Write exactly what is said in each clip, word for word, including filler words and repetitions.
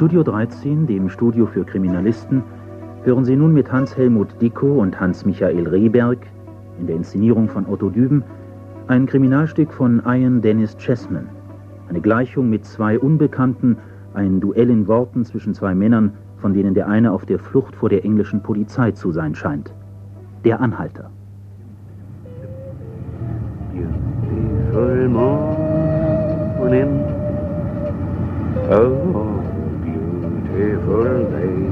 Studio dreizehn, dem Studio für Kriminalisten, hören Sie nun mit Hans-Helmut Dickow und Hans-Michael Rehberg in der Inszenierung von Otto Düben ein Kriminalstück von Ian Dennis Chessman. Eine Gleichung mit zwei Unbekannten, ein Duell in Worten zwischen zwei Männern, von denen der eine auf der Flucht vor der englischen Polizei zu sein scheint. Der Anhalter. Beautiful morning, oh beautiful day.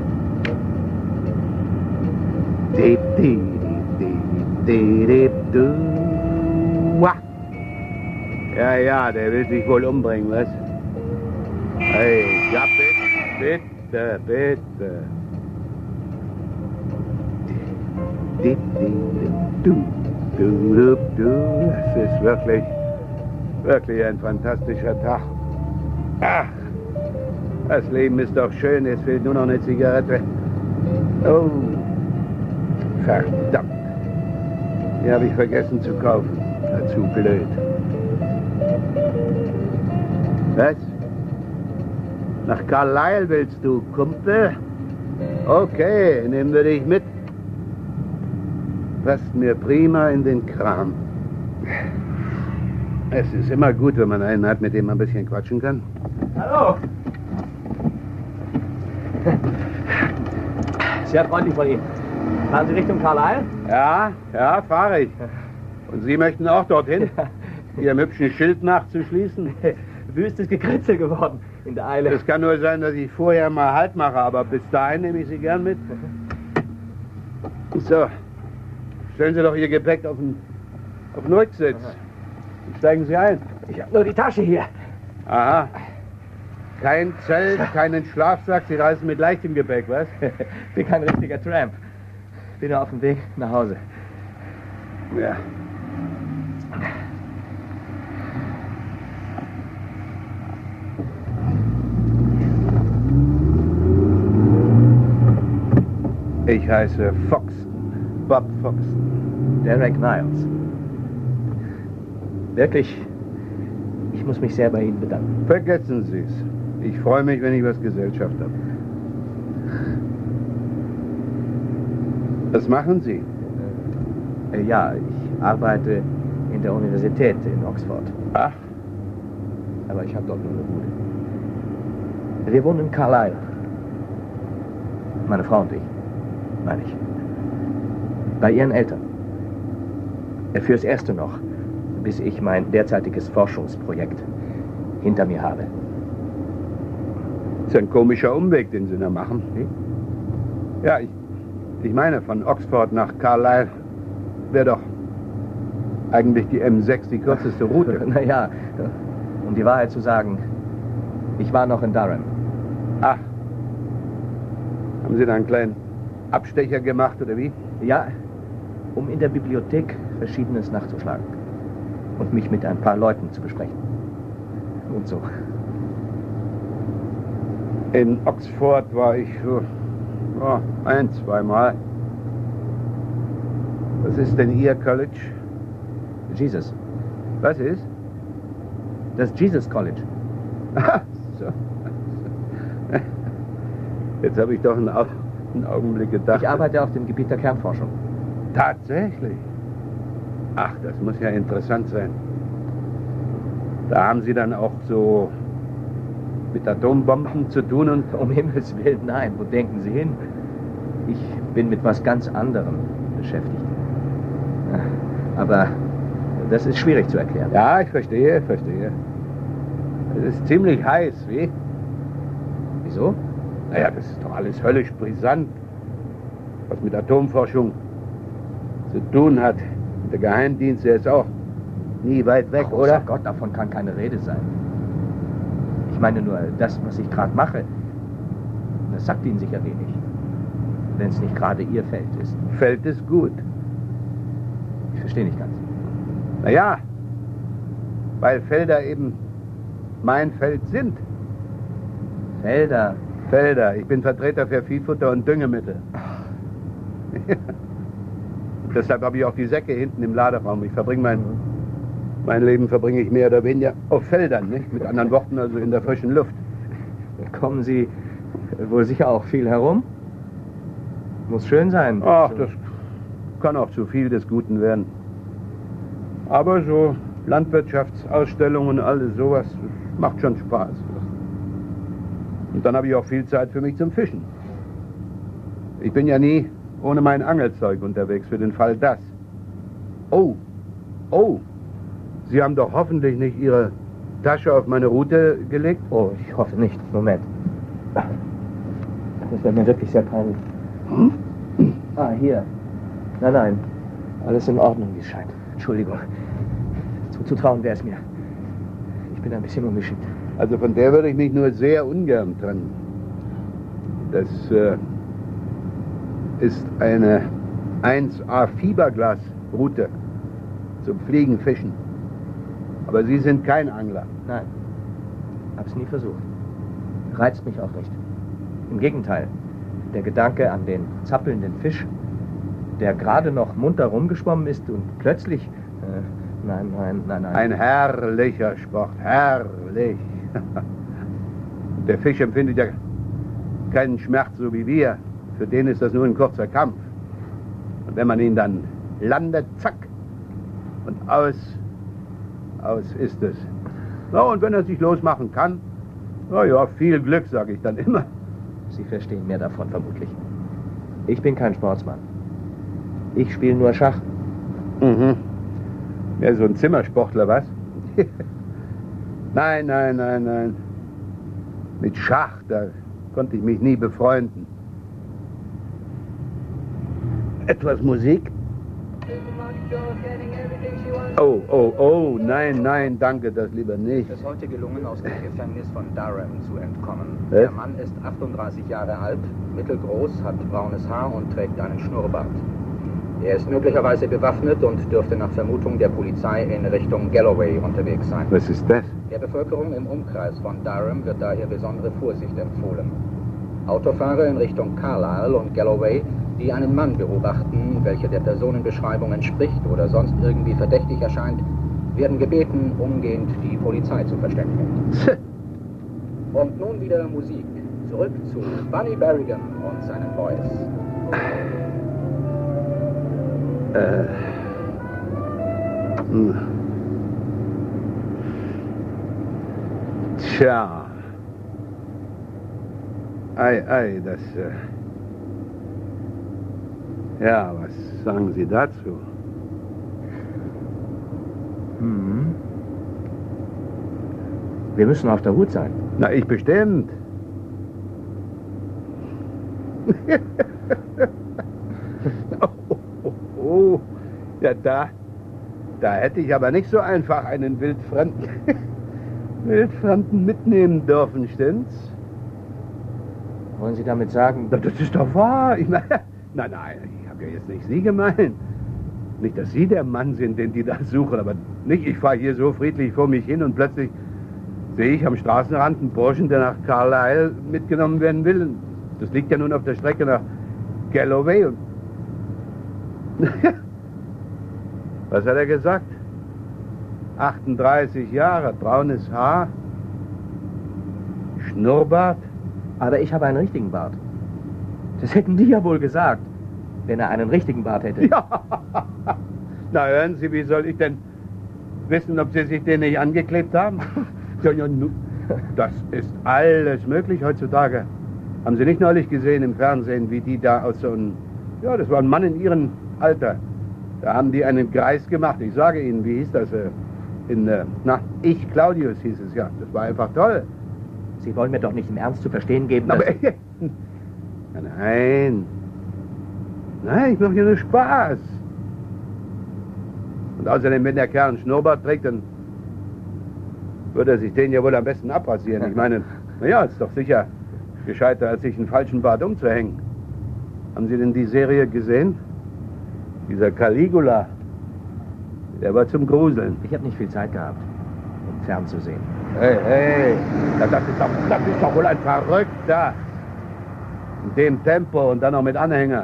Dip, dip, dip, dip, dip, du. Wah. Ja, ja, der will sich wohl umbringen, was? Hey, ja, bitte, bitte, bitte. Dip, dip, du, du, du, du. Das ist wirklich, wirklich ein fantastischer Tag. Ach, das Leben ist doch schön, es fehlt nur noch eine Zigarette. Oh, verdammt. Die habe ich vergessen zu kaufen. Dazu blöd. Was? Nach Carlisle willst du, Kumpel? Okay, nehmen wir dich mit. Passt mir prima in den Kram. Es ist immer gut, wenn man einen hat, mit dem man ein bisschen quatschen kann. Hallo! Sehr freundlich von Ihnen. Fahren Sie Richtung Carlisle? Ja, ja, fahre ich. Und Sie möchten auch dorthin? Ihrem hübschen Schild nachzuschließen? Wüstes Gekritzel geworden in der Eile. Es kann nur sein, dass ich vorher mal Halt mache, aber bis dahin nehme ich Sie gern mit. So, stellen Sie doch Ihr Gepäck auf den, auf den Rücksitz. Steigen Sie ein. Ich habe nur die Tasche hier. Aha. Kein Zelt, keinen Schlafsack, Sie reisen mit leichtem Gepäck, was? Bin kein richtiger Tramp. Bin nur auf dem Weg nach Hause. Ja. Ich heiße Foxton, Bob Foxton. Derek Niles. Wirklich, ich muss mich sehr bei Ihnen bedanken. Vergessen Sie es. Ich freue mich, wenn ich was Gesellschaft habe. Was machen Sie? Äh, ja, ich arbeite in der Universität in Oxford. Ach. Aber ich habe dort nur eine Bude. Wir wohnen in Carlisle. Meine Frau und ich, meine ich. Bei ihren Eltern. Fürs Erste noch, bis ich mein derzeitiges Forschungsprojekt hinter mir habe. Das ist ein komischer Umweg, den Sie da machen. Wie? Ja, ich, ich meine, von Oxford nach Carlisle wäre doch eigentlich die M sechs die kürzeste Route. Naja, um die Wahrheit zu sagen, ich war noch in Durham. Ach. Haben Sie da einen kleinen Abstecher gemacht, oder wie? Ja, um in der Bibliothek Verschiedenes nachzuschlagen. Und mich mit ein paar Leuten zu besprechen. Und so. In Oxford war ich so oh, ein, zweimal. Was ist denn Ihr College? Jesus. Was ist? Das Jesus College. Ach so. Jetzt habe ich doch einen, Au einen Augenblick gedacht. Ich arbeite auf dem Gebiet der Kernforschung. Tatsächlich? Ach, das muss ja interessant sein. Da haben Sie dann auch so mit Atombomben zu tun und... Um Himmels Willen, nein. Wo denken Sie hin? Ich bin mit was ganz anderem beschäftigt. Aber das ist schwierig zu erklären. Ja, ich verstehe, verstehe. Es ist ziemlich heiß, wie? Wieso? Naja, das ist doch alles höllisch brisant. Was mit Atomforschung zu tun hat. Der Geheimdienst, der ist auch nie weit weg, Großer oder? Gott, davon kann keine Rede sein. Ich meine nur, das, was ich gerade mache, das sagt Ihnen sicher wenig. Wenn es nicht gerade Ihr Feld ist. Feld ist gut. Ich verstehe nicht ganz. Naja, weil Felder eben mein Feld sind. Felder? Felder. Ich bin Vertreter für Viehfutter und Düngemittel. Deshalb habe ich auch die Säcke hinten im Laderaum. Ich verbringe mein, mein Leben verbringe ich mehr oder weniger auf Feldern, nicht? Mit anderen Worten, also in der frischen Luft. kommen Sie wohl sicher auch viel herum? Muss schön sein. Ach, das kann auch zu viel des Guten werden. Aber so Landwirtschaftsausstellungen und alles sowas, das macht schon Spaß. Und dann habe ich auch viel Zeit für mich zum Fischen. Ich bin ja nie ohne mein Angelzeug unterwegs, für den Fall das. Oh, oh, Sie haben doch hoffentlich nicht Ihre Tasche auf meine Route gelegt? Oh, ich hoffe nicht. Moment. Das wäre mir wirklich sehr peinlich. Hm? Ah, hier. Nein, nein. Alles in Ordnung, wie es scheint. Entschuldigung. Zuzutrauen wäre es mir. Ich bin ein bisschen ungeschickt. Also von der würde ich mich nur sehr ungern trennen. Das äh, ist eine eins A Fiberglas-Route zum Fliegenfischen. Aber Sie sind kein Angler. Nein. Hab's nie versucht. Reizt mich auch nicht. Im Gegenteil. Der Gedanke an den zappelnden Fisch, der gerade noch munter rumgeschwommen ist und plötzlich... Äh, nein, nein, nein, nein. Ein herrlicher Sport. Herrlich. Der Fisch empfindet ja keinen Schmerz, so wie wir. Für den ist das nur ein kurzer Kampf. Und wenn man ihn dann landet, zack, und aus, aus ist es. Na, und wenn er sich losmachen kann, na ja, viel Glück, sage ich dann immer. Sie verstehen mehr davon vermutlich. Ich bin kein Sportsmann. Ich spiele nur Schach. Mhm. Ja, so ein Zimmersportler, was? Nein, nein, nein, nein. Mit Schach, da konnte ich mich nie befreunden. Etwas Musik? Oh, oh, oh, nein, nein, danke, das lieber nicht. Es ist heute gelungen, aus dem Gefängnis von Durham zu entkommen. Was? Der Mann ist achtunddreißig Jahre alt, mittelgroß, hat braunes Haar und trägt einen Schnurrbart. Er ist möglicherweise bewaffnet und dürfte nach Vermutung der Polizei in Richtung Galloway unterwegs sein. Was ist das? Der Bevölkerung im Umkreis von Durham wird daher besondere Vorsicht empfohlen. Autofahrer in Richtung Carlisle und Galloway, die einen Mann beobachten, welcher der Personenbeschreibung entspricht oder sonst irgendwie verdächtig erscheint, werden gebeten, umgehend die Polizei zu verständigen. Und nun wieder Musik. Zurück zu Bunny Berrigan und seinen Boys. Äh. Hm. Tja. Ei, ei, das... Äh ja, was sagen Sie dazu? Hm. Wir müssen auf der Hut sein. Na, ich bestimmt. oh, oh, oh, oh. Ja, da, da hätte ich aber nicht so einfach einen Wildfremden, Wildfremden mitnehmen dürfen, stimmt's? Wollen Sie damit sagen... Na, das ist doch wahr. Ich meine, nein, nein, ich habe ja jetzt nicht Sie gemeint. Nicht, dass Sie der Mann sind, den die da suchen, aber nicht, ich fahre hier so friedlich vor mich hin und plötzlich sehe ich am Straßenrand einen Burschen, der nach Carlisle mitgenommen werden will. Das liegt ja nun auf der Strecke nach Galloway. Und was hat er gesagt? achtunddreißig Jahre, braunes Haar, Schnurrbart. Aber ich habe einen richtigen Bart. Das hätten die ja wohl gesagt, wenn er einen richtigen Bart hätte. Ja. Na, hören Sie, wie soll ich denn wissen, ob Sie sich den nicht angeklebt haben? Ja, ja, nu, das ist alles möglich heutzutage. Haben Sie nicht neulich gesehen im Fernsehen, wie die da aus so einem... Ja, das war ein Mann in Ihrem Alter. Da haben die einen Kreis gemacht. Ich sage Ihnen, wie hieß das? In, na, Ich, Claudius hieß es, ja. Das war einfach toll. Sie wollen mir doch nicht im Ernst zu verstehen geben, Aber, dass... nein. Nein, ich mache ja nur Spaß. Und außerdem, wenn der Kerl einen Schnurrbart trägt, dann würde er sich den ja wohl am besten abrasieren. Ich meine, naja, ist doch sicher gescheiter, als sich einen falschen Bart umzuhängen. Haben Sie denn die Serie gesehen? Dieser Caligula, der war zum Gruseln. Ich habe nicht viel Zeit gehabt, um fernzusehen. Hey, hey, das ist doch, das ist doch wohl ein Verrückter. In dem Tempo und dann noch mit Anhänger.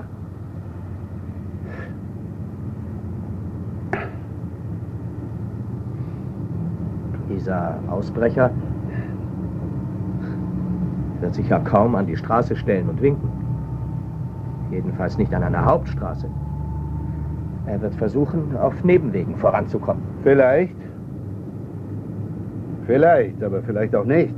Dieser Ausbrecher Wird sich ja kaum an die Straße stellen und winken. Jedenfalls nicht an einer Hauptstraße. Er wird versuchen, auf Nebenwegen voranzukommen. Vielleicht. Vielleicht, aber vielleicht auch nicht.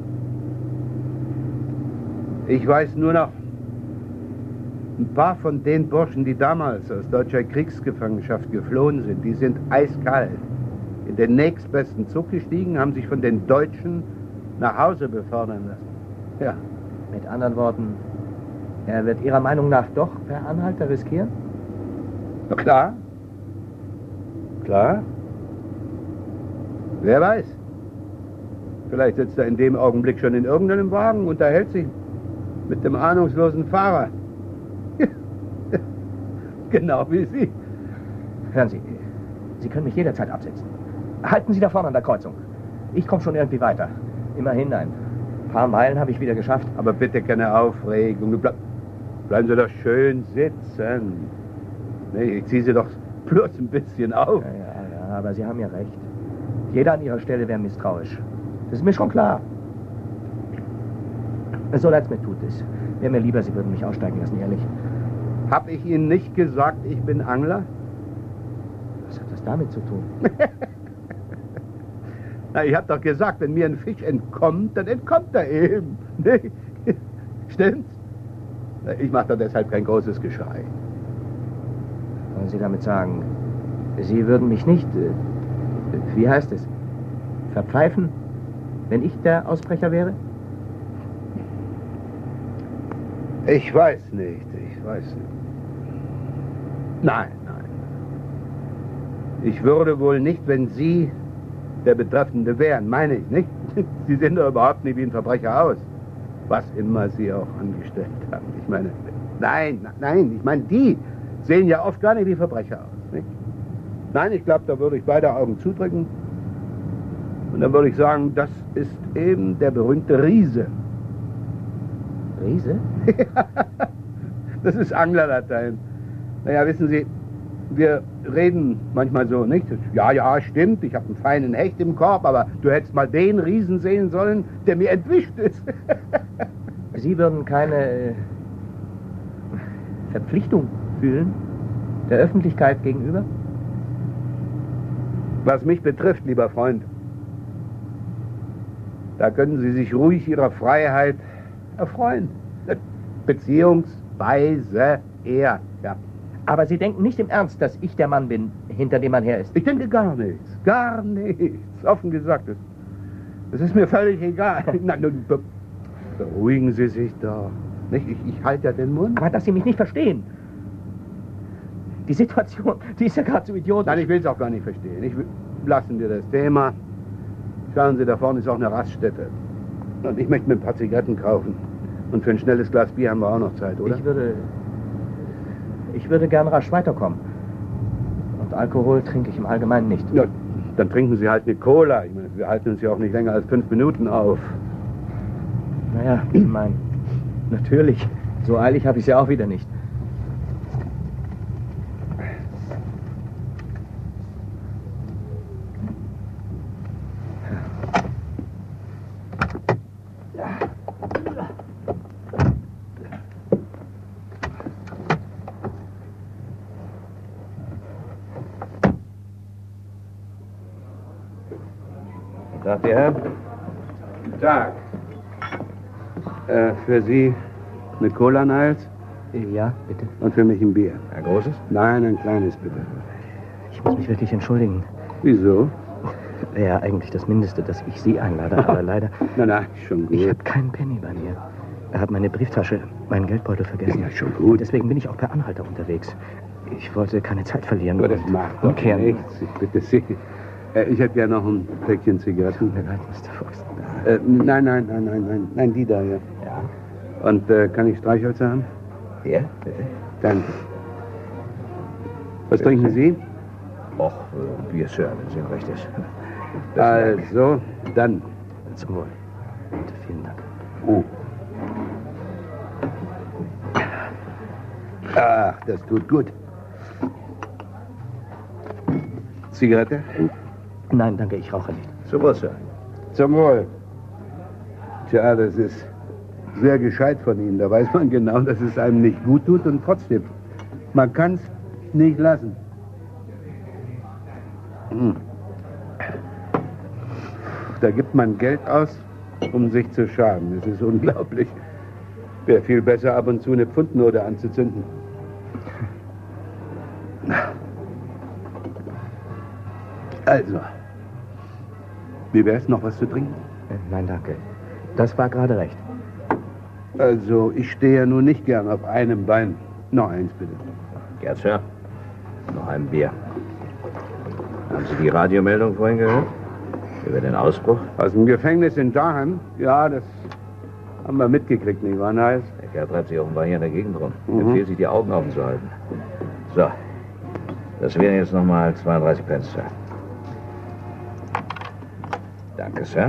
Ich weiß nur noch, ein paar von den Burschen, die damals aus deutscher Kriegsgefangenschaft geflohen sind, die sind eiskalt in den nächstbesten Zug gestiegen, haben sich von den Deutschen nach Hause befördern lassen. Ja. Mit anderen Worten, er wird Ihrer Meinung nach doch per Anhalter riskieren? Na klar. Klar. Wer weiß. Vielleicht sitzt er in dem Augenblick schon in irgendeinem Wagen und unterhält sich mit dem ahnungslosen Fahrer. Genau wie Sie. Hören Sie, Sie können mich jederzeit absetzen. Halten Sie da vorne an der Kreuzung. Ich komme schon irgendwie weiter. Immerhin ein paar Meilen habe ich wieder geschafft. Aber bitte keine Aufregung. Ble bleiben Sie doch schön sitzen. Nee, ich ziehe Sie doch bloß ein bisschen auf. Ja, ja, ja, aber Sie haben ja recht. Jeder an Ihrer Stelle wäre misstrauisch. Das ist mir schon klar. So leid's mir tut es. Wäre mir lieber, Sie würden mich aussteigen lassen, ehrlich. Hab ich Ihnen nicht gesagt, ich bin Angler? Was hat das damit zu tun? Na, ich hab doch gesagt, wenn mir ein Fisch entkommt, dann entkommt er eben. Nee. Stimmt's? Ich mache doch deshalb kein großes Geschrei. Wollen Sie damit sagen, Sie würden mich nicht, äh, wie heißt es, verpfeifen, wenn ich der Ausbrecher wäre? Ich weiß nicht, ich weiß nicht. Nein, nein. Ich würde wohl nicht, wenn Sie der Betreffende wären, meine ich, nicht? Sie sehen doch überhaupt nicht wie ein Verbrecher aus. Was immer Sie auch angestellt haben. Ich meine, nein, nein, ich meine, die sehen ja oft gar nicht wie Verbrecher aus, nicht? Nein, ich glaube, da würde ich beide Augen zudrücken. Und dann würde ich sagen, das ist eben der berühmte Riese. Riese? Das ist Anglerlatein. Naja, wissen Sie, wir reden manchmal so, nicht? Ja, ja, stimmt, ich habe einen feinen Hecht im Korb, aber du hättest mal den Riesen sehen sollen, der mir entwischt ist. Sie würden keine äh, Verpflichtung fühlen, der Öffentlichkeit gegenüber? Was mich betrifft, lieber Freund, da können Sie sich ruhig Ihrer Freiheit erfreuen. Beziehungsweise er, ja. Aber Sie denken nicht im Ernst, dass ich der Mann bin, hinter dem man her ist? Ich denke gar nichts, gar nichts. Offen gesagt, das, das ist mir völlig egal. Nein, nun, be beruhigen Sie sich doch. Nicht? Ich, ich halte ja den Mund. Aber dass Sie mich nicht verstehen. Die Situation, die ist ja gerade so idiotisch. Nein, ich will es auch gar nicht verstehen. Ich will, lassen wir das Thema. Schauen Sie, da vorne ist auch eine Raststätte. Und ich möchte mir ein paar Zigaretten kaufen. Und für ein schnelles Glas Bier haben wir auch noch Zeit, oder? Ich würde... Ich würde gern rasch weiterkommen. Und Alkohol trinke ich im Allgemeinen nicht. Ja, dann trinken Sie halt eine Cola. Ich meine, wir halten uns ja auch nicht länger als fünf Minuten auf. Naja, ich meine, natürlich. So eilig habe ich es ja auch wieder nicht. Tag, der Herr. Guten Tag. Äh, für Sie eine Cola, Niles? Ja, bitte. Und für mich ein Bier. Ein großes? Nein, ein kleines, bitte. Ich muss mich wirklich entschuldigen. Wieso? Wäre eigentlich das Mindeste, dass ich Sie einlade, aber leider... Na, na, schon gut. Ich habe keinen Penny bei mir. Er hat meine Brieftasche, meinen Geldbeutel vergessen. Ja, schon gut. Deswegen bin ich auch per Anhalter unterwegs. Ich wollte keine Zeit verlieren. Aber das macht doch umkehren. nichts. Ich bitte Sie. Äh, ich hätte gerne noch ein Päckchen Zigaretten. Tut mir leid, Mister Fox. Äh, nein, nein, nein, nein, nein. Nein, die da, ja. Ja. Und äh, kann ich Streichhölzer haben? Ja, bitte. Danke. Was trinken Sie? Och, äh, Bier, Sir, wenn Sie recht ist. Also, dann. Zum Wohl. Bitte, vielen Dank. Oh. Ach, das tut gut. Zigarette? Nein, danke, ich rauche nicht. Zum Wohl, Sir. Zum Wohl. Tja, das ist Sehr gescheit von Ihnen. Da weiß man genau, dass es einem nicht gut tut und trotzdem, man kann es nicht lassen. Hm. Da gibt man Geld aus, um sich zu schaden. Das ist unglaublich. Wäre viel besser, ab und zu eine Pfundnote anzuzünden. Also, wie wär's, noch was zu trinken? Äh, Nein, danke. Das war gerade recht. Also, ich stehe ja nun nicht gern auf einem Bein. Noch eins, bitte. Gerd, Sir. Noch ein Bier. Haben Sie die Radiomeldung vorhin gehört? Über den Ausbruch? Aus dem Gefängnis in Durham? Ja, das haben wir mitgekriegt, nicht wahr, Niles? Der Kerl treibt sich offenbar hier in der Gegend rum. Mhm. Empfiehlt sich, die Augen offen zu halten. So. Das wären jetzt nochmal zweiunddreißig Pence, Sir. Danke, Sir.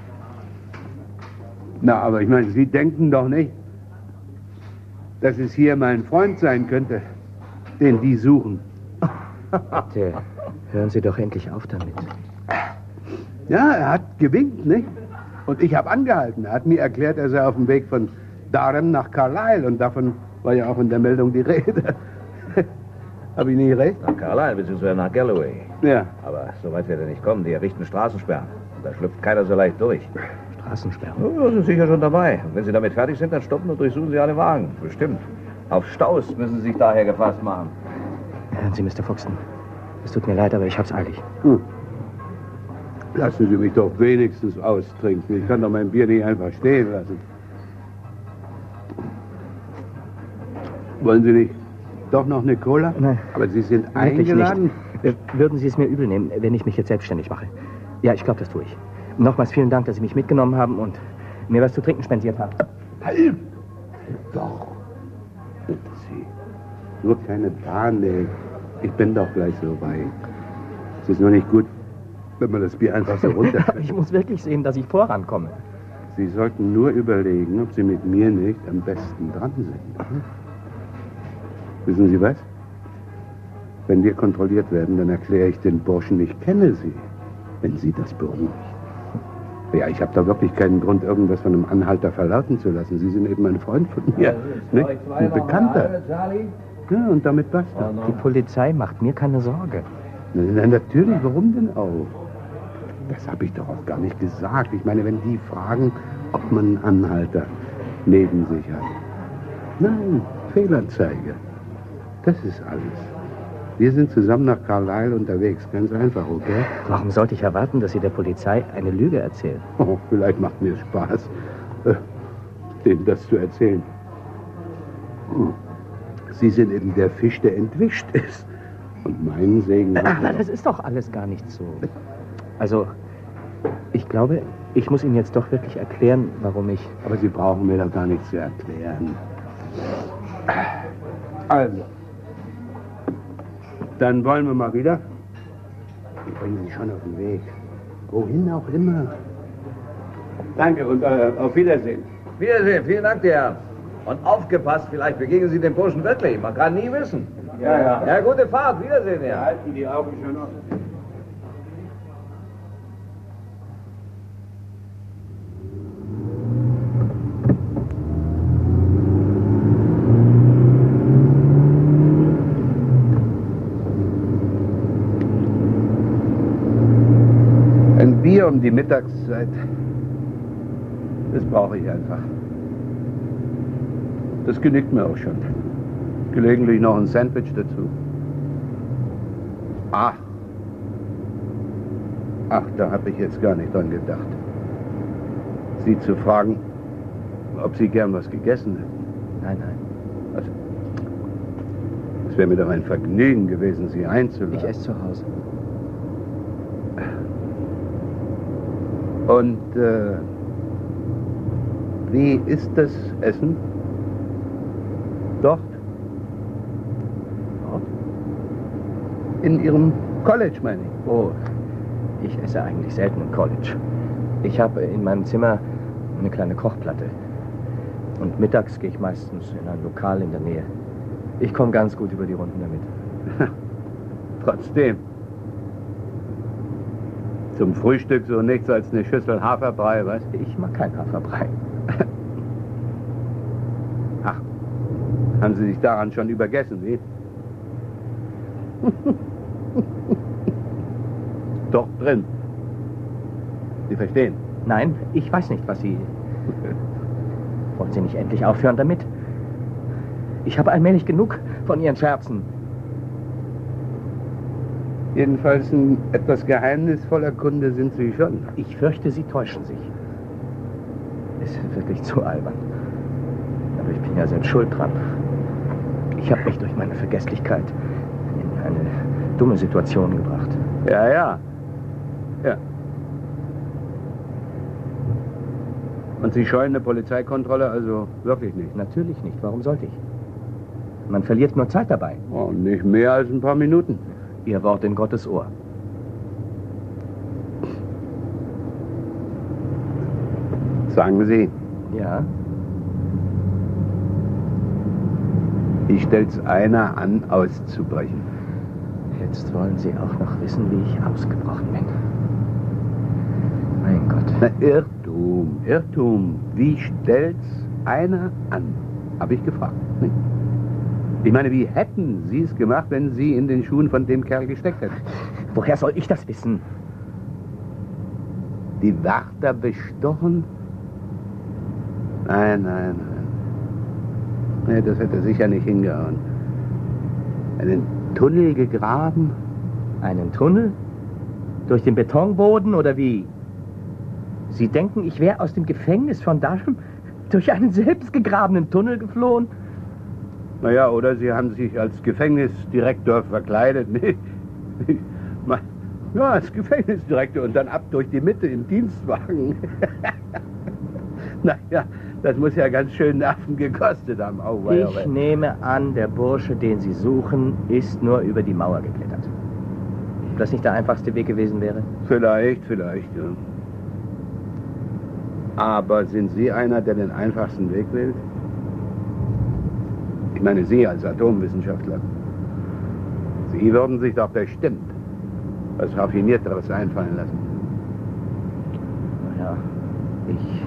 Na, aber ich meine, Sie denken doch nicht, dass es hier mein Freund sein könnte, den die suchen. Bitte, hören Sie doch endlich auf damit. Ja, er hat gewinkt, nicht? Und ich habe angehalten. Er hat mir erklärt, er sei auf dem Weg von Durham nach Carlisle. Und davon war ja auch in der Meldung die Rede. Habe ich nicht recht? Nach Carlisle bzw. nach Galloway. Ja. Aber so weit wird er nicht kommen. Die errichten Straßensperren. Und da schlüpft keiner so leicht durch. Straßensperren? Oh, sind sicher schon dabei. Und wenn Sie damit fertig sind, dann stoppen und durchsuchen Sie alle Wagen. Bestimmt. Auf Staus müssen Sie sich daher gefasst machen. Hören Sie, Mister Foxton. Es tut mir leid, aber ich hab's eilig. Hm. Lassen Sie mich doch wenigstens austrinken. Ich kann doch mein Bier nicht einfach stehen lassen. Wollen Sie nicht doch noch eine Cola? Nein. Aber Sie sind Wirklich eingeladen? nicht. Würden Sie es mir übel nehmen, wenn ich mich jetzt selbstständig mache? Ja, ich glaube, das tue ich. Nochmals vielen Dank, dass Sie mich mitgenommen haben und mir was zu trinken spendiert haben. Halt! Doch. Bitte Sie. Nur keine Panik. Ich bin doch gleich so weit. Es ist nur nicht gut, wenn man das Bier einfach so runterfällt. Ich muss wirklich sehen, dass ich vorankomme. Sie sollten nur überlegen, ob Sie mit mir nicht am besten dran sind. Mhm. Wissen Sie was? Wenn wir kontrolliert werden, dann erkläre ich den Burschen, ich kenne Sie, wenn Sie das beruhigt. Ja, ich habe da wirklich keinen Grund, irgendwas von einem Anhalter verlauten zu lassen. Sie sind eben ein Freund von mir, ne? Ein Bekannter. Ja, und damit basta. Die Polizei macht mir keine Sorge. Na, na, natürlich, warum denn auch? Das habe ich doch auch gar nicht gesagt. Ich meine, wenn die fragen, ob man einen Anhalter neben sich hat. Nein, Fehlanzeige. Das ist alles. Wir sind zusammen nach Carlisle unterwegs, ganz einfach, okay? Warum sollte ich erwarten, dass Sie der Polizei eine Lüge erzählen? Oh, vielleicht macht mir Spaß, äh, denen das zu erzählen. Hm. Sie sind eben der Fisch, der entwischt ist. Und meinen Segen... Ach, das ist doch alles gar nicht so. Also, ich glaube, ich muss Ihnen jetzt doch wirklich erklären, warum ich... Aber Sie brauchen mir doch gar nichts zu erklären. Also, dann wollen wir mal wieder. Ich bringe Sie schon auf den Weg. Wohin auch immer. Danke und äh, auf Wiedersehen. Wiedersehen, vielen Dank, dir Herr. Und aufgepasst, vielleicht begegnen Sie dem Burschen wirklich. Man kann nie wissen. Ja, ja. Ja, gute Fahrt. Wiedersehen, Herr. Halten die Augen schon offen. Ein Bier um die Mittagszeit. Das brauche ich einfach. Das genügt mir auch schon. Gelegentlich noch ein Sandwich dazu. Ach. Ach, da habe ich jetzt gar nicht dran gedacht. Sie zu fragen, ob Sie gern was gegessen hätten. Nein, nein. Also, es wäre mir doch ein Vergnügen gewesen, Sie einzuladen. Ich esse zu Hause. Und äh, wie ist das Essen? Dort? Dort? In Ihrem College, meine ich. Oh, ich esse eigentlich selten im College. Ich habe in meinem Zimmer eine kleine Kochplatte. Und mittags gehe ich meistens in ein Lokal in der Nähe. Ich komme ganz gut über die Runden damit. Trotzdem. Zum Frühstück so nichts als eine Schüssel Haferbrei, was? Ich mag kein Haferbrei. Haben Sie sich daran schon übergessen, wie? Doch drin. Sie verstehen? Nein, ich weiß nicht, was Sie... Wollen Sie nicht endlich aufhören damit? Ich habe allmählich genug von Ihren Scherzen. Jedenfalls ein etwas geheimnisvoller Kunde sind Sie schon. Ich fürchte, Sie täuschen sich. Es ist wirklich zu albern. Aber ich bin ja selbst schuld dran. Ich habe mich durch meine Vergesslichkeit in eine dumme Situation gebracht. Ja, ja. Ja. Und Sie scheuen eine Polizeikontrolle also wirklich nicht? Natürlich nicht. Warum sollte ich? Man verliert nur Zeit dabei. Oh, nicht mehr als ein paar Minuten. Ihr Wort in Gottes Ohr. Sagen Sie, Ja? wie stellt's einer an, auszubrechen? Jetzt wollen Sie auch noch wissen, wie ich ausgebrochen bin. Mein Gott. Na, Irrtum, Irrtum. Wie stellt's einer an? Habe ich gefragt. Nicht? Ich meine, wie hätten Sie es gemacht, wenn Sie in den Schuhen von dem Kerl gesteckt hätten? Woher soll ich das wissen? Die Wärter bestochen? Nein, nein, nein. Nee, das hätte sicher nicht hingehauen. Einen Tunnel gegraben? Einen Tunnel? Durch den Betonboden oder wie? Sie denken, ich wäre aus dem Gefängnis von Durham durch einen selbstgegrabenen Tunnel geflohen? Naja, oder Sie haben sich als Gefängnisdirektor verkleidet. Nee. Ja, als Gefängnisdirektor und dann ab durch die Mitte im Dienstwagen. Naja, das muss ja ganz schön Nerven gekostet haben. Oh, wei, oh, Ich wei. nehme an, der Bursche, den Sie suchen, ist nur über die Mauer geklettert. Ob das nicht der einfachste Weg gewesen wäre? Vielleicht, vielleicht, ja. Aber sind Sie einer, der den einfachsten Weg wählt? Ich meine, Sie als Atomwissenschaftler. Sie würden sich doch bestimmt was Raffinierteres einfallen lassen. Naja, ich...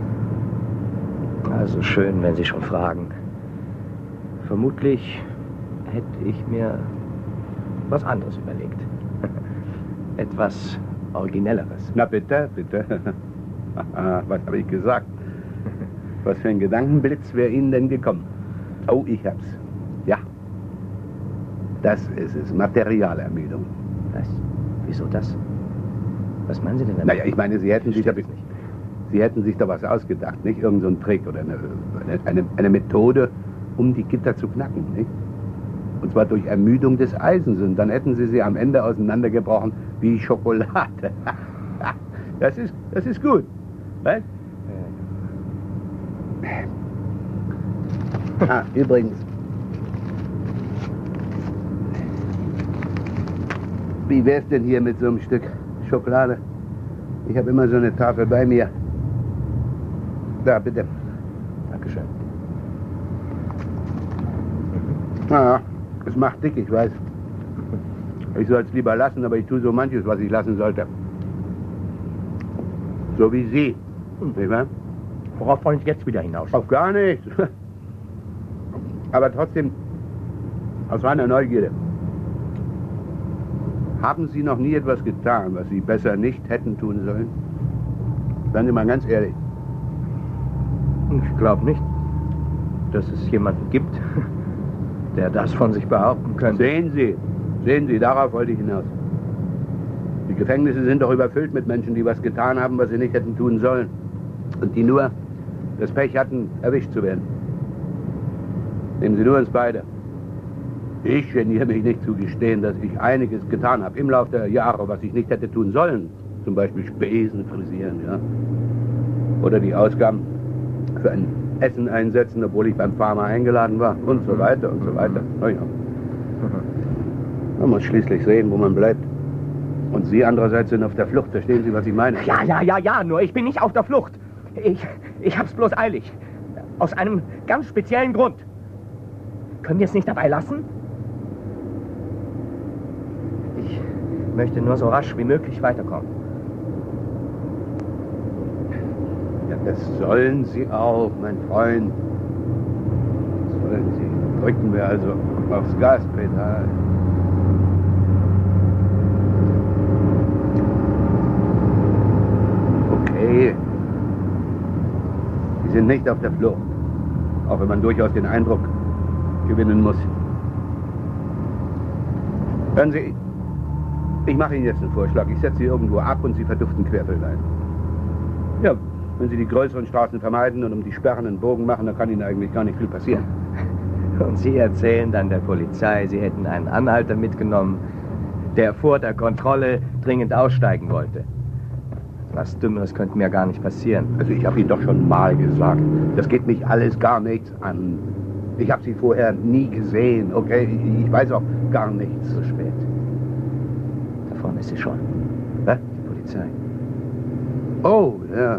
Also schön, wenn Sie schon fragen. Vermutlich hätte ich mir was anderes überlegt. Etwas Originelleres. Na bitte, bitte. Was habe ich gesagt? Was für ein Gedankenblitz wäre Ihnen denn gekommen? Oh, ich hab's. Ja. Das ist es. Materialermüdung. Was? Wieso das? Was meinen Sie denn damit? Naja, ich meine, Sie hätten sich... Stimmt nicht. Sie hätten sich da was ausgedacht, nicht? Irgend so ein Trick oder eine, eine, eine Methode, um die Gitter zu knacken, nicht? Und zwar durch Ermüdung des Eisens. Und dann hätten Sie sie am Ende auseinandergebrochen wie Schokolade. Das ist, das ist gut. Was? Ah, übrigens. Wie wär's denn hier mit so einem Stück Schokolade? Ich habe immer so eine Tafel bei mir. Da, bitte. Dankeschön. Naja, es macht dick, ich weiß. Ich soll es lieber lassen, aber ich tue so manches, was ich lassen sollte. So wie Sie. Nicht wahr? Worauf wollen Sie jetzt wieder hinaus? Auf gar nichts. Aber trotzdem, aus reiner Neugierde. Haben Sie noch nie etwas getan, was Sie besser nicht hätten tun sollen? Seien Sie mal ganz ehrlich. Ich glaube nicht, dass es jemanden gibt, der das von sich behaupten könnte. Sehen Sie, sehen Sie, darauf wollte ich hinaus. Die Gefängnisse sind doch überfüllt mit Menschen, die was getan haben, was sie nicht hätten tun sollen. Und die nur das Pech hatten, erwischt zu werden. Nehmen Sie nur uns beide. Ich geniere mich nicht zu gestehen, dass ich einiges getan habe im Laufe der Jahre, was ich nicht hätte tun sollen. Zum Beispiel Spesen frisieren, ja. Oder die Ausgaben für ein Essen einsetzen, obwohl ich beim Farmer eingeladen war. Und so weiter und so weiter. Oh ja. Man muss schließlich sehen, wo man bleibt. Und Sie andererseits sind auf der Flucht. Verstehen Sie, was ich meine? Ja, ja, ja, ja, nur ich bin nicht auf der Flucht. Ich, ich hab's bloß eilig. Aus einem ganz speziellen Grund. Können wir es nicht dabei lassen? Ich möchte nur so rasch wie möglich weiterkommen. Ja, das sollen Sie auch, mein Freund. Das sollen Sie. drückten wir also aufs Gaspedal. Okay. Sie sind nicht auf der Flucht. Auch wenn man durchaus den Eindruck gewinnen muss. Hören Sie, ich mache Ihnen jetzt einen Vorschlag. Ich setze Sie irgendwo ab und Sie verduften querfeldein. Ja, wenn Sie die größeren Straßen vermeiden und um die Sperren einen Bogen machen, dann kann Ihnen eigentlich gar nicht viel passieren. Und Sie erzählen dann der Polizei, Sie hätten einen Anhalter mitgenommen, der vor der Kontrolle dringend aussteigen wollte. Was Dümmeres könnte mir gar nicht passieren. Also ich habe Ihnen doch schon mal gesagt, das geht mich alles gar nichts an. Ich habe Sie vorher nie gesehen, okay? Ich, ich weiß auch gar nichts. Zu spät. Da vorne ist sie schon. Was? Die Polizei. Oh, ja.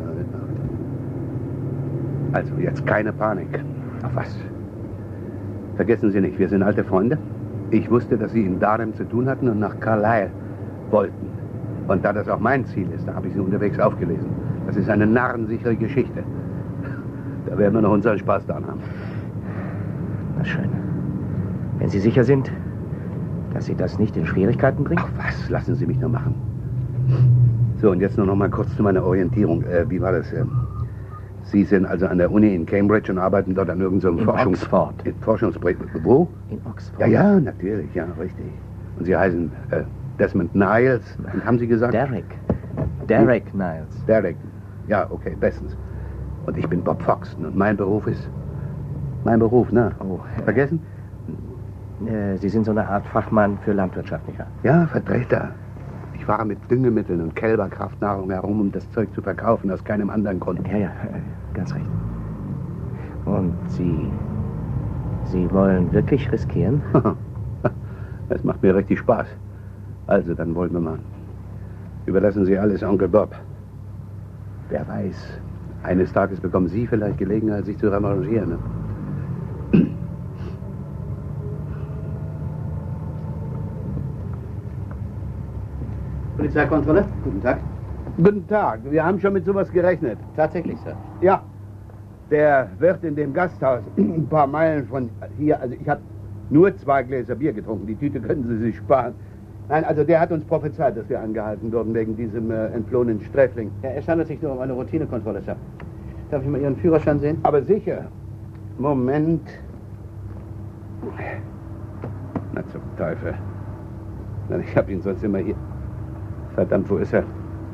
Also jetzt keine Panik. Ach was? Vergessen Sie nicht, wir sind alte Freunde. Ich wusste, dass Sie in Durham zu tun hatten und nach Carlisle wollten. Und da das auch mein Ziel ist, da habe ich Sie unterwegs aufgelesen. Das ist eine narrensichere Geschichte. Da werden wir noch unseren Spaß daran haben. Na schön. Wenn Sie sicher sind, dass Sie das nicht in Schwierigkeiten bringen? Ach was, lassen Sie mich nur machen. So, und jetzt nur noch mal kurz zu meiner Orientierung. Äh, wie war das? Äh, Sie sind also an der Uni in Cambridge und arbeiten dort an irgendeinem in Forschungs... Oxford. In Forschungsprojekt. Wo? In Oxford. Ja, ja, natürlich, ja, richtig. Und Sie heißen äh, Desmond Niles. Und haben Sie gesagt? Derek. Derek hm? Niles. Derek. Ja, okay, bestens. Und ich bin Bob Foxton und mein Beruf ist... Mein Beruf, ne? Oh. Vergessen? Äh, Sie sind so eine Art Fachmann für Landwirtschaft, nicht wahr? Ja, Vertreter. Ich fahre mit Düngemitteln und Kälberkraftnahrung herum, um das Zeug zu verkaufen, aus keinem anderen Grund. Ja, ja, ganz recht. Und Sie... Sie wollen wirklich riskieren? Das macht mir richtig Spaß. Also, dann wollen wir mal. Überlassen Sie alles Onkel Bob. Wer weiß, eines Tages bekommen Sie vielleicht Gelegenheit, sich zu revanchieren. Ne? Polizeikontrolle? Guten Tag. Guten Tag. Wir haben schon mit sowas gerechnet. Tatsächlich, Sir. Ja. Der Wirt in dem Gasthaus, ein paar Meilen von hier, also ich habe nur zwei Gläser Bier getrunken. Die Tüte können Sie sich sparen. Nein, also der hat uns prophezeit, dass wir angehalten wurden wegen diesem äh, entflohenen Sträfling. Ja, es handelt sich nur um eine Routinekontrolle, Sir. Darf ich mal Ihren Führerschein sehen? Aber sicher. Moment. Na zum Teufel. Na, ich habe ihn sonst immer hier. Verdammt, wo ist er?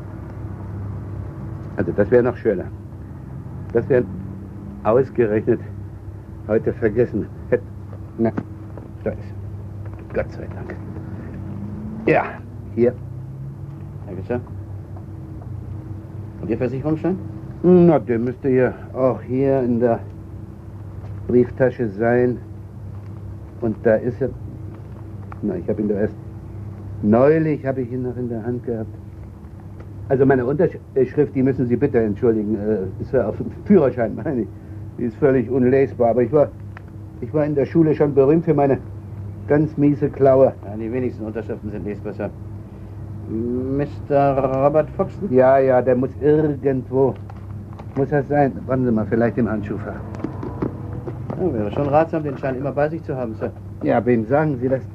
Also das wäre noch schöner. Das wäre ausgerechnet heute vergessen. Hätt, na, da ist er. Gott sei Dank. Ja, hier. Danke, Sir. Und Ihr Versicherungsschein? Na, der müsste ja auch hier in der Brieftasche sein. Und da ist er. Na, ich habe ihn doch erst neulich habe ich ihn noch in der Hand gehabt. Also meine Unterschrift, die müssen Sie bitte entschuldigen, äh, ist ja auf dem Führerschein, meine ich. Die ist völlig unlesbar. Aber ich war, ich war in der Schule schon berühmt für meine ganz miese Klaue. Ja, die wenigsten Unterschriften sind lesbar, Sir. Mister Robert Foxton? Ja, ja, der muss irgendwo, muss er sein. Warten Sie mal, vielleicht im Handschuhfach. Ja, wäre schon ratsam, den Schein immer bei sich zu haben, Sir. Ja, wem sagen Sie das?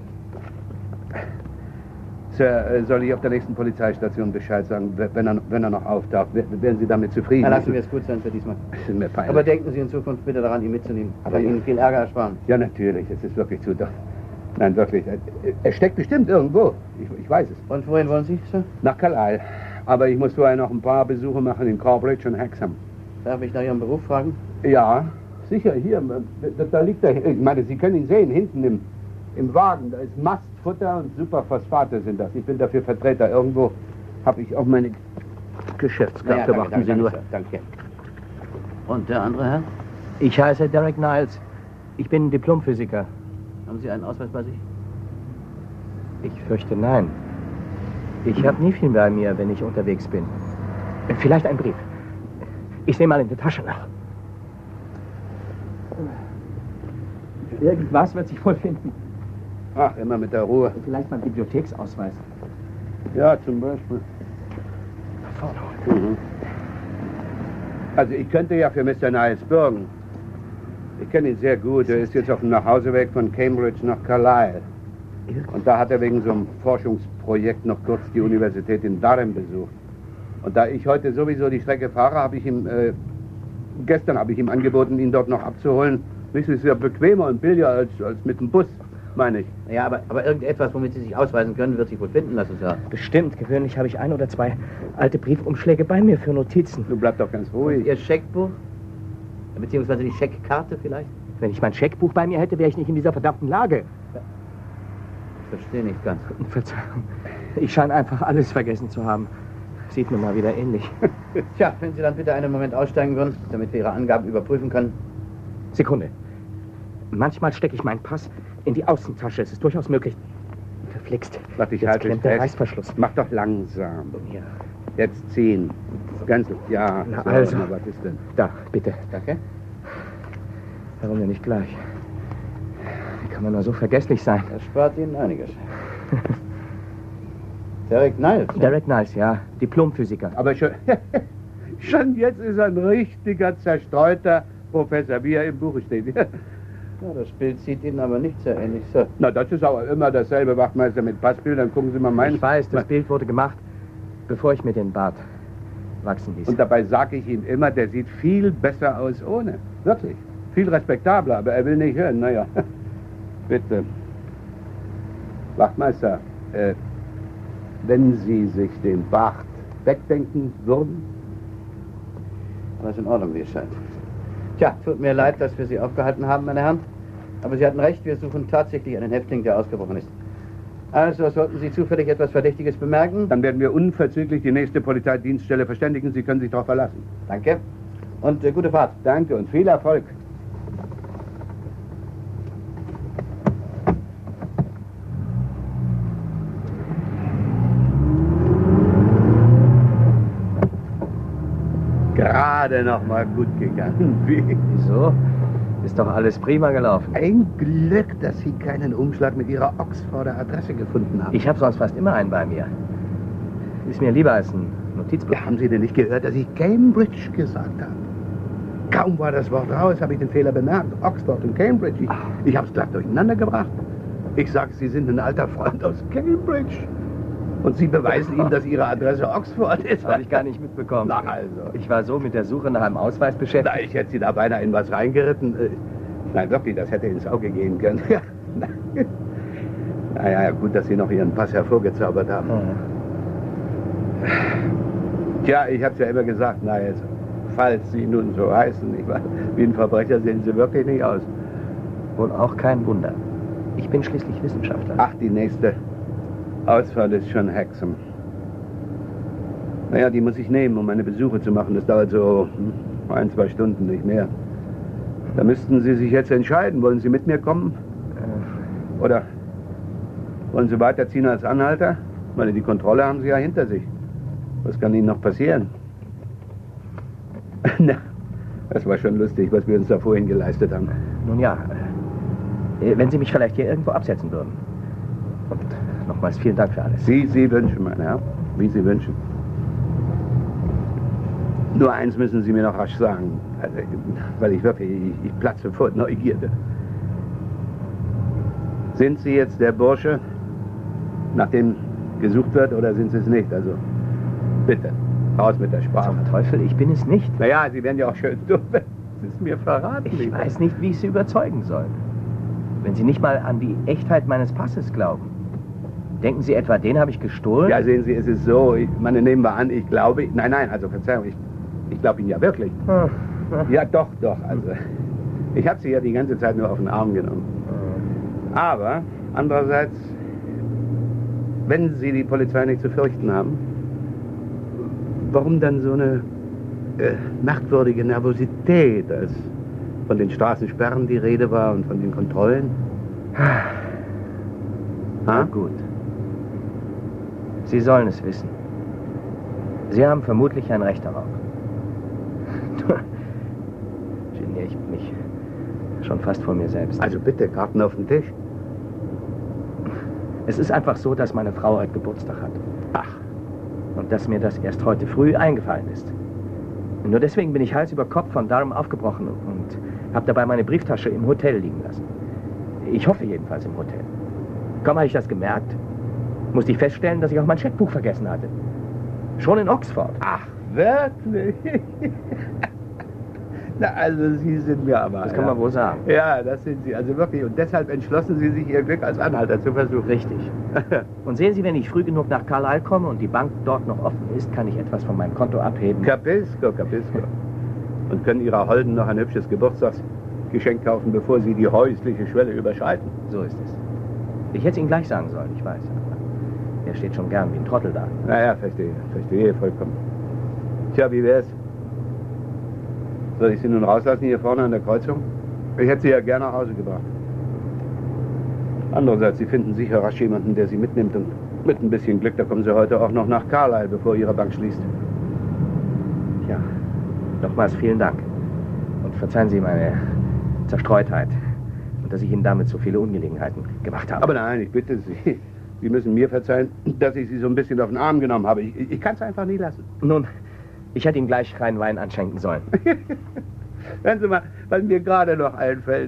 Sir, soll ich auf der nächsten Polizeistation Bescheid sagen, wenn er, wenn er noch auftaucht? Wären Sie damit zufrieden? Na, lassen wir es gut sein für diesmal. Das ist mir peinlich. Aber denken Sie in Zukunft bitte daran, ihn mitzunehmen. Aber Kann Ihnen viel Ärger ersparen. Ja, natürlich. Es ist wirklich zu... Nein, wirklich. Er steckt bestimmt irgendwo. Ich, ich weiß es. Und wohin wollen Sie, Sir? Nach Carlisle. Aber ich muss vorher noch ein paar Besuche machen in Corbridge und Hexham. Darf ich nach Ihrem Beruf fragen? Ja, sicher. Hier, da, da liegt er. Ich meine, Sie können ihn sehen, hinten im, im Wagen. Da ist Mastfutter und Superphosphate sind das. Ich bin dafür Vertreter. Irgendwo habe ich auch meine Geschäftskarte. Ja, danke, Warten danke, Sie nur. Sir, danke. Und der andere Herr? Ich heiße Derek Niles. Ich bin Diplomphysiker. Haben Sie einen Ausweis bei sich? Ich fürchte, nein. Ich habe nie viel bei mir, wenn ich unterwegs bin. Vielleicht ein Brief. Ich sehe mal in die Tasche nach. Irgendwas wird sich wohl finden. Ach, immer mit der Ruhe. Vielleicht mein Bibliotheksausweis. Ja, zum Beispiel. Da vorne. Mhm. Also ich könnte ja für Mister Niles bürgen. Ich kenne ihn sehr gut. Er ist jetzt auf dem Nachhauseweg von Cambridge nach Carlisle. Und da hat er wegen so einem Forschungsprojekt noch kurz die Universität in Durham besucht. Und da ich heute sowieso die Strecke fahre, habe ich ihm, äh, gestern habe ich ihm angeboten, ihn dort noch abzuholen. Das ist ja bequemer und billiger als, als mit dem Bus, meine ich. Ja, aber, aber irgendetwas, womit Sie sich ausweisen können, wird sich wohl finden lassen, Sir. Bestimmt. Gewöhnlich habe ich ein oder zwei alte Briefumschläge bei mir für Notizen. Du bleib doch ganz ruhig. Und Ihr Scheckbuch? Beziehungsweise die Scheckkarte vielleicht? Wenn ich mein Scheckbuch bei mir hätte, wäre ich nicht in dieser verdammten Lage. Ich verstehe nicht ganz. Verzeihung. Ich scheine einfach alles vergessen zu haben. Sieht mir mal wieder ähnlich. Tja, wenn Sie dann bitte einen Moment aussteigen würden, damit wir Ihre Angaben überprüfen können. Sekunde. Manchmal stecke ich meinen Pass in die Außentasche. Es ist durchaus möglich. Verflixt. Warte, ich Jetzt halte klemmt es der fest. Reißverschluss. Mach doch langsam. Ja. Jetzt ziehen. Ganz, ja. Na so, also. na, was ist denn? Da, bitte. Danke. Warum denn nicht gleich? Wie kann man nur so vergesslich sein? Das spart Ihnen einiges. Derek Niles. Derek Niles, ja. Diplomphysiker. Aber schon, schon jetzt ist er ein richtiger, zerstreuter Professor, wie er im Buche steht. Ja, das Bild sieht Ihnen aber nicht sehr ähnlich, Sir. Na, das ist aber immer dasselbe, Wachtmeister, mit Passbildern. Gucken Sie mal meinen. Ich weiß, das Bild wurde gemacht, bevor ich mir den Bart wachsen ließ. Und dabei sage ich ihm immer, der sieht viel besser aus ohne. Wirklich. Viel respektabler, aber er will nicht hören. Naja, bitte. Wachtmeister, äh, wenn Sie sich den Bart wegdenken würden? Alles in Ordnung, wie es scheint. Tja, tut mir leid, dass wir Sie aufgehalten haben, meine Herren. Aber Sie hatten recht, wir suchen tatsächlich einen Häftling, der ausgebrochen ist. Also, sollten Sie zufällig etwas Verdächtiges bemerken? Dann werden wir unverzüglich die nächste Polizeidienststelle verständigen. Sie können sich darauf verlassen. Danke. Und äh, gute Fahrt. Danke und viel Erfolg. Gerade noch mal gut gegangen. Wie? Wieso? Ist doch alles prima gelaufen. Ein Glück, dass Sie keinen Umschlag mit Ihrer Oxforder Adresse gefunden haben. Ich habe sonst fast immer einen bei mir. Ist mir lieber als ein Notizbuch. Ja, haben Sie denn nicht gehört, dass ich Cambridge gesagt habe? Kaum war das Wort raus, habe ich den Fehler bemerkt. Oxford und Cambridge. Ich, ich habe es glatt durcheinander gebracht. Ich sage, Sie sind ein alter Freund aus Cambridge. Und Sie beweisen ihm, dass Ihre Adresse Oxford ist. Habe ich gar nicht mitbekommen. Na also. Ich war so mit der Suche nach einem Ausweis beschäftigt. Na, ich hätte Sie da beinahe in was reingeritten. Äh, Nein, wirklich, das hätte ins Auge gehen können. Naja, ja, gut, dass Sie noch Ihren Pass hervorgezaubert haben. Oh. Tja, ich hab's ja immer gesagt, na jetzt, falls Sie nun so heißen, ich meine, wie ein Verbrecher sehen Sie wirklich nicht aus. Wohl auch kein Wunder. Ich bin schließlich Wissenschaftler. Ach, die nächste Ausfahrt ist schon Hexham. Naja, die muss ich nehmen, um meine Besuche zu machen. Das dauert so hm, ein, zwei Stunden, nicht mehr. Da müssten Sie sich jetzt entscheiden. Wollen Sie mit mir kommen? Äh, Oder wollen Sie weiterziehen als Anhalter? Ich meine, die Kontrolle haben Sie ja hinter sich. Was kann Ihnen noch passieren? Na, das war schon lustig, was wir uns da vorhin geleistet haben. Nun ja, äh, wenn Sie mich vielleicht hier irgendwo absetzen würden. Und nochmals vielen Dank für alles. Wie Sie wünschen, meine Herren. Wie Sie wünschen. Nur eins müssen Sie mir noch rasch sagen. Also, weil ich wirklich, ich, ich platze vor Neugierde. Sind Sie jetzt der Bursche, nach dem gesucht wird, oder sind Sie es nicht? Also, bitte, raus mit der Sprache. Zum Teufel, ich bin es nicht. Naja, Sie werden ja auch schön dumm, wenn Sie es mir verraten. Ich weiß nicht, wie ich Sie überzeugen soll. Wenn Sie nicht mal an die Echtheit meines Passes glauben. Denken Sie etwa, den habe ich gestohlen? Ja, sehen Sie, es ist so, ich meine, nehmen wir an, ich glaube, nein, nein, also Verzeihung, ich, ich glaube Ihnen ja wirklich. Hm. Ja, doch, doch, also, ich habe Sie ja die ganze Zeit nur auf den Arm genommen. Aber, andererseits, wenn Sie die Polizei nicht zu fürchten haben, warum dann so eine äh, merkwürdige Nervosität, als von den Straßensperren die Rede war und von den Kontrollen? Na gut. Sie sollen es wissen. Sie haben vermutlich ein Recht darauf. Nur geniere ich mich schon fast vor mir selbst. Also bitte, Karten auf den Tisch. Es ist einfach so, dass meine Frau heute Geburtstag hat. Ach. Und dass mir das erst heute früh eingefallen ist. Nur deswegen bin ich Hals über Kopf von Durham aufgebrochen und Hab dabei meine Brieftasche im Hotel liegen lassen. Ich hoffe jedenfalls im Hotel. Kaum habe ich das gemerkt, musste ich feststellen, dass ich auch mein Scheckbuch vergessen hatte. Schon in Oxford. Ach, wirklich? Na, also Sie sind mir aber... Das kann man ja. wohl sagen. Ja, das sind Sie, also wirklich. Und deshalb entschlossen Sie sich, Ihr Glück als Anhalter zu versuchen. Richtig. Und sehen Sie, wenn ich früh genug nach Carlisle komme und die Bank dort noch offen ist, kann ich etwas von meinem Konto abheben. Capisco, capisco. Und können Ihrer Holden noch ein hübsches Geburtstagsgeschenk kaufen, bevor Sie die häusliche Schwelle überschreiten. So ist es. Ich hätte es Ihnen gleich sagen sollen, ich weiß. Aber er steht schon gern wie ein Trottel da. Naja, verstehe, verstehe vollkommen. Tja, wie wär's? Soll ich Sie nun rauslassen hier vorne an der Kreuzung? Ich hätte Sie ja gerne nach Hause gebracht. Andererseits, Sie finden sicher rasch jemanden, der Sie mitnimmt. Und mit ein bisschen Glück, da kommen Sie heute auch noch nach Carlisle, bevor Ihre Bank schließt. Ja, nochmals vielen Dank. Und verzeihen Sie meine Zerstreutheit. Und dass ich Ihnen damit so viele Ungelegenheiten gemacht habe. Aber nein, ich bitte Sie. Sie müssen mir verzeihen, dass ich Sie so ein bisschen auf den Arm genommen habe. Ich, ich kann es einfach nie lassen. Nun, ich hätte Ihnen gleich reinen Wein anschenken sollen. Hören Sie mal, was mir gerade noch einfällt.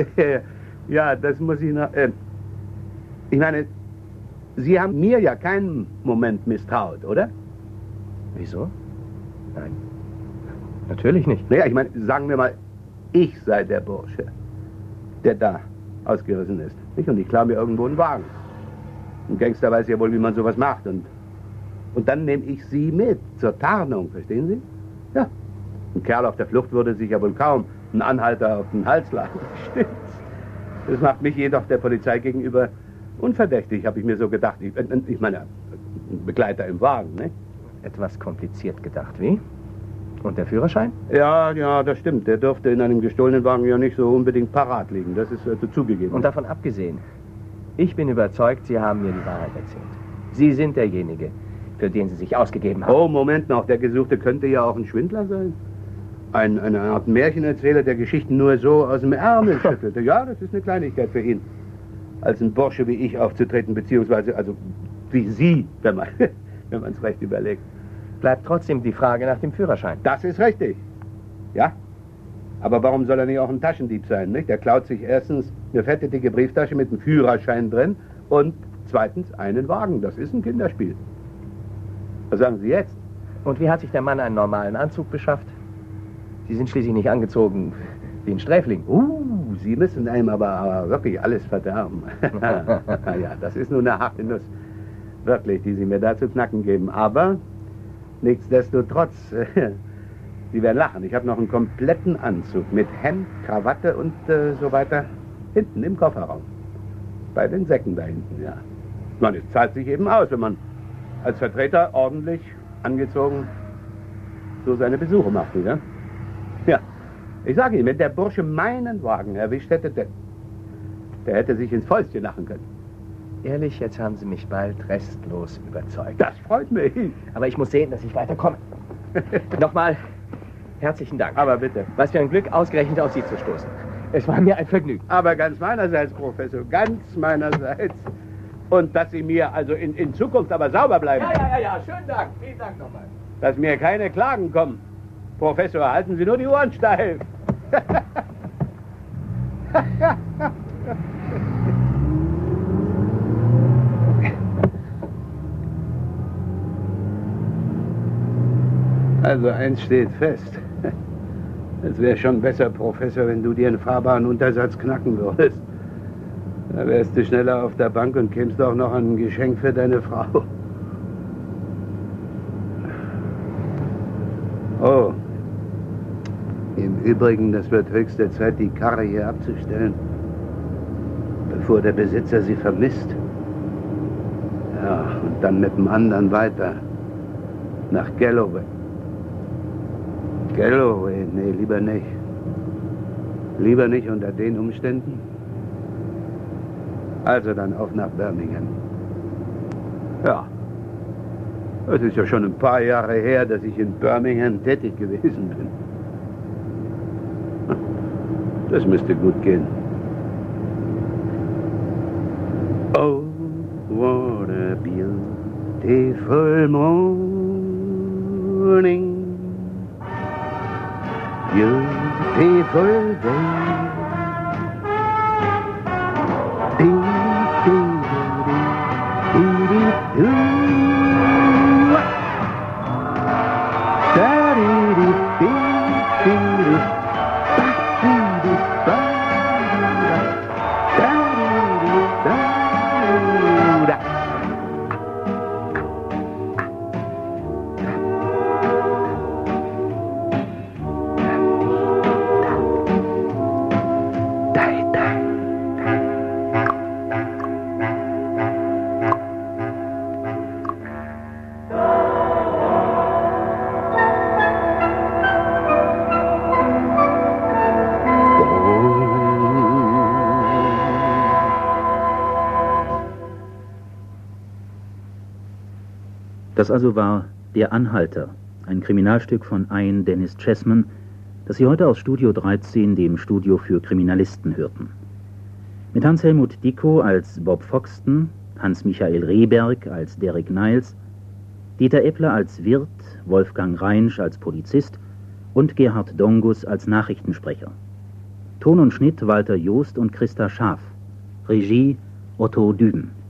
Ja, das muss ich noch... Äh, ich meine, Sie haben mir ja keinen Moment misstraut, oder? Wieso? Nein. Natürlich nicht. Naja, ich meine, sagen wir mal, ich sei der Bursche, der da ausgerissen ist. Nicht? Und ich klar mir irgendwo einen Wagen. Ein Gangster weiß ja wohl, wie man sowas macht. Und, und dann nehme ich Sie mit zur Tarnung, verstehen Sie? Ja. Ein Kerl auf der Flucht würde sich ja wohl kaum einen Anhalter auf den Hals laden. Stimmt's. Das macht mich jedoch der Polizei gegenüber unverdächtig, habe ich mir so gedacht. Ich, ich meine, ein Begleiter im Wagen, ne? Etwas kompliziert gedacht, wie? Und der Führerschein? Ja, ja, das stimmt. Der dürfte in einem gestohlenen Wagen ja nicht so unbedingt parat liegen. Das ist äh, zugegeben. Und davon abgesehen, ich bin überzeugt, Sie haben mir die Wahrheit erzählt. Sie sind derjenige, für den Sie sich ausgegeben haben. Oh, Moment noch. Der Gesuchte könnte ja auch ein Schwindler sein. Ein, eine Art Märchenerzähler, der Geschichten nur so aus dem Ärmel schüttelte. Ja, das ist eine Kleinigkeit für ihn. Als ein Bursche wie ich aufzutreten, beziehungsweise, also wie Sie, wenn man wenn man es recht überlegt. Bleibt trotzdem die Frage nach dem Führerschein. Das ist richtig. Ja. Aber warum soll er nicht auch ein Taschendieb sein, nicht? Der klaut sich erstens eine fette, dicke Brieftasche mit einem Führerschein drin und zweitens einen Wagen. Das ist ein Kinderspiel. Was sagen Sie jetzt? Und wie hat sich der Mann einen normalen Anzug beschafft? Sie sind schließlich nicht angezogen wie ein Sträfling. Uh, Sie müssen einem aber, aber wirklich alles verderben. Ja, das ist nur eine harte Nuss. Wirklich, die Sie mir da zu knacken geben. Aber nichtsdestotrotz, Sie werden lachen. Ich habe noch einen kompletten Anzug mit Hemd, Krawatte und äh, so weiter hinten im Kofferraum. Bei den Säcken da hinten, ja. Man, es zahlt sich eben aus, wenn man als Vertreter ordentlich angezogen so seine Besuche macht, ja? Ja, ich sage Ihnen, wenn der Bursche meinen Wagen erwischt hätte, der, der hätte sich ins Fäustchen lachen können. Ehrlich, jetzt haben Sie mich bald restlos überzeugt. Das freut mich. Aber ich muss sehen, dass ich weiterkomme. Nochmal herzlichen Dank. Aber bitte. Was für ein Glück, ausgerechnet auf Sie zu stoßen. Es war mir ein Vergnügen. Aber ganz meinerseits, Professor, ganz meinerseits. Und dass Sie mir also in, in Zukunft aber sauber bleiben. Ja, ja, ja, ja, schönen Dank. Vielen Dank nochmal. Dass mir keine Klagen kommen. Professor, halten Sie nur die Ohren steif. Also eins steht fest. Es wäre schon besser, Professor, wenn du dir einen fahrbaren Untersatz knacken würdest. Da wärst du schneller auf der Bank und kämst auch noch an ein Geschenk für deine Frau. Oh. Im Übrigen, das wird höchste Zeit, die Karre hier abzustellen, bevor der Besitzer sie vermisst. Ja, und dann mit dem anderen weiter. Nach Galloway. Galloway? Nee, lieber nicht. Lieber nicht unter den Umständen. Also dann auf nach Birmingham. Ja. Es ist ja schon ein paar Jahre her, dass ich in Birmingham tätig gewesen bin. Das müsste gut gehen. Oh, what a beautiful morning. Beautiful day. Das also war Der Anhalter, ein Kriminalstück von Ian Dennis Chessman, das Sie heute aus Studio dreizehn, dem Studio für Kriminalisten, hörten. Mit Hans-Helmut Dickow als Bob Foxton, Hans-Michael Rehberg als Derek Niles, Dieter Eppler als Wirt, Wolfgang Reinsch als Polizist und Gerhard Dongus als Nachrichtensprecher. Ton und Schnitt Walter Joost und Christa Schaaf. Regie Otto Düben.